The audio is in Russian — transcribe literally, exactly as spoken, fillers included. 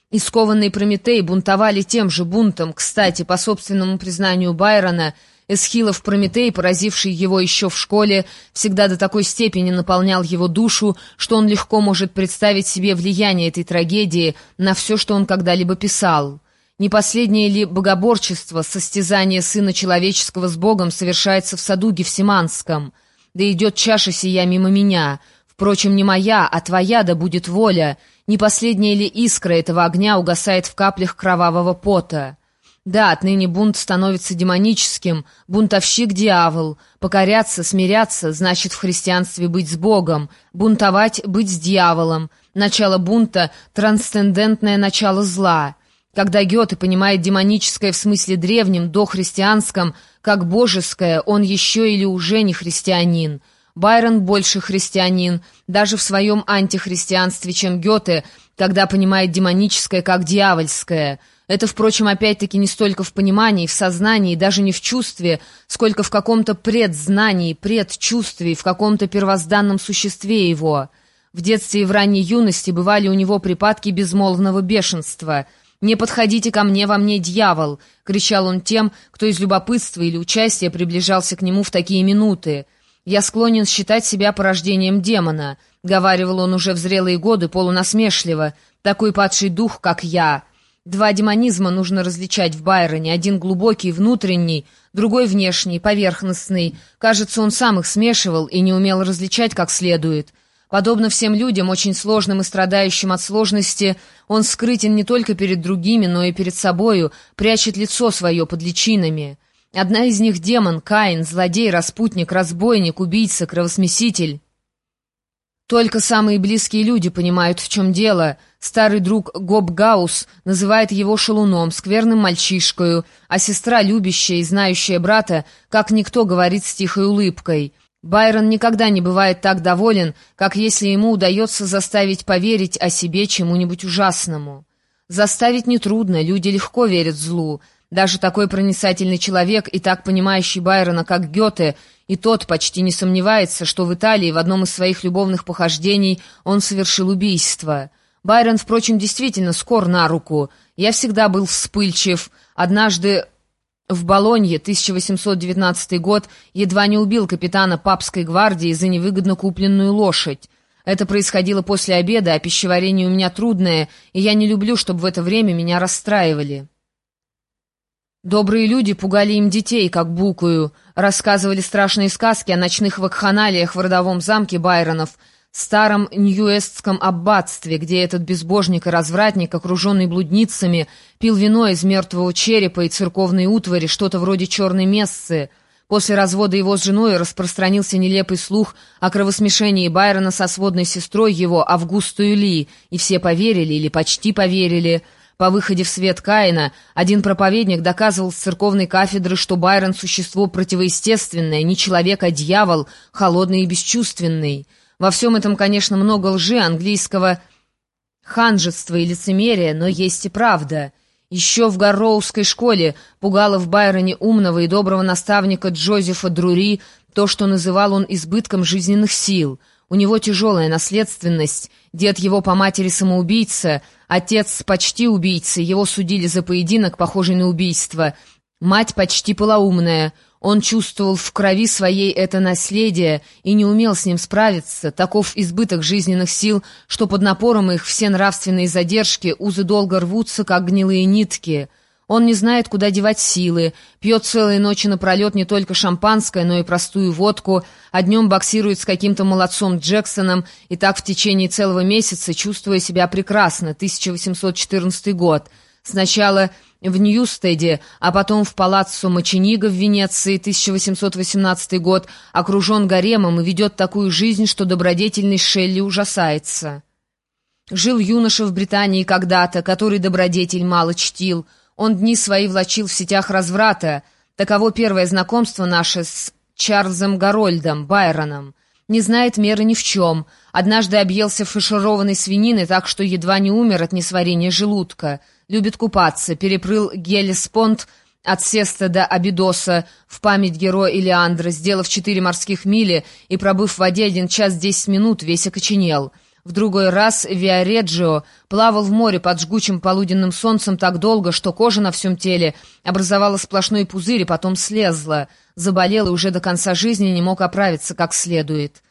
и скованный Прометей бунтовали тем же бунтом. Кстати, по собственному признанию Байрона, Эсхилов Прометей, поразивший его еще в школе, всегда до такой степени наполнял его душу, что он легко может представить себе влияние этой трагедии на все, что он когда-либо писал. Не последнее ли богоборчество, состязание Сына Человеческого с Богом совершается в саду Гефсиманском? Да идет чаша сия мимо меня. Впрочем, не моя, а твоя да будет воля. Не последняя ли искра этого огня угасает в каплях кровавого пота? Да, отныне бунт становится демоническим, бунтовщик — дьявол. Покоряться, смиряться — значит в христианстве быть с Богом, бунтовать — быть с дьяволом. Начало бунта — трансцендентное начало зла. Когда Гёте понимает демоническое в смысле древнем, дохристианском, как божеское, он еще или уже не христианин. Байрон больше христианин, даже в своем антихристианстве, чем Гёте, когда понимает демоническое как дьявольское. Это, впрочем, опять-таки не столько в понимании, в сознании, даже не в чувстве, сколько в каком-то предзнании, предчувствии, в каком-то первозданном существе его. В детстве и в ранней юности бывали у него припадки безмолвного бешенства. «Не подходите ко мне, во мне дьявол!» — кричал он тем, кто из любопытства или участия приближался к нему в такие минуты. «Я склонен считать себя порождением демона», — говаривал он уже в зрелые годы полунасмешливо, «такой падший дух, как я». Два демонизма нужно различать в Байроне, один глубокий, внутренний, другой внешний, поверхностный. Кажется, он сам их смешивал и не умел различать как следует. Подобно всем людям, очень сложным и страдающим от сложности, он скрытен не только перед другими, но и перед собою, прячет лицо свое под личинами. Одна из них — демон, Каин, злодей, распутник, разбойник, убийца, кровосмеситель. Только самые близкие люди понимают, в чем дело. Старый друг Гоб Гаус называет его шалуном, скверным мальчишкою, а сестра, любящая и знающая брата, как никто, говорит с тихой улыбкой. Байрон никогда не бывает так доволен, как если ему удается заставить поверить о себе чему-нибудь ужасному. Заставить нетрудно, люди легко верят злу. Даже такой проницательный человек и так понимающий Байрона, как Гёте, и тот почти не сомневается, что в Италии в одном из своих любовных похождений он совершил убийство. Байрон, впрочем, действительно скор на руку. Я всегда был вспыльчив. Однажды в Болонье, тысяча восемьсот девятнадцатый год, едва не убил капитана папской гвардии за невыгодно купленную лошадь. Это происходило после обеда, а пищеварение у меня трудное, и я не люблю, чтобы в это время меня расстраивали. Добрые люди пугали им детей, как букую, рассказывали страшные сказки о ночных вакханалиях в родовом замке Байронов, старом Ньюэстском аббатстве, где этот безбожник и развратник, окруженный блудницами, пил вино из мертвого черепа и церковной утвари, что-то вроде черной мессы. После развода его с женой распространился нелепый слух о кровосмешении Байрона со сводной сестрой его, Августой Ли, и все поверили или почти поверили. По выходе в свет Каина один проповедник доказывал с церковной кафедры, что Байрон — существо противоестественное, не человек, а дьявол, холодный и бесчувственный. Во всем этом, конечно, много лжи, английского ханжества и лицемерия, но есть и правда. Еще в Гарроуской школе пугало в Байроне умного и доброго наставника Джозефа Друри то, что называл он избытком жизненных сил. У него тяжелая наследственность, дед его по матери самоубийца, отец почти убийца, его судили за поединок, похожий на убийство, мать почти полоумная. Он чувствовал в крови своей это наследие и не умел с ним справиться. Таков избыток жизненных сил, что под напором их все нравственные задержки, узы долго рвутся, как гнилые нитки. Он не знает, куда девать силы, пьет целые ночи напролет не только шампанское, но и простую водку, а днем боксирует с каким-то молодцом Джексоном, и так в течение целого месяца, чувствуя себя прекрасно. тысяча восемьсот четырнадцатый год. Сначала в Ньюстеде, а потом в палаццо Мочениго в Венеции, тысяча восемьсот восемнадцатый год, окружен гаремом и ведет такую жизнь, что добродетельный Шелли ужасается. Жил юноша в Британии когда-то, который добродетель мало чтил. Он дни свои влачил в сетях разврата. Таково первое знакомство наше с Чарльзом Гарольдом, Байроном. Не знает меры ни в чем. Однажды объелся фаршированной свинины так, что едва не умер от несварения желудка. Любит купаться, переплыл Геллеспонд от Сеста до Абидоса в память героя Илиандра, сделав четыре морских мили и пробыв в воде один час десять минут, весь окоченел. В другой раз Виареджио плавал в море под жгучим полуденным солнцем так долго, что кожа на всем теле образовала сплошной пузырь и потом слезла. Заболел и уже до конца жизни не мог оправиться как следует.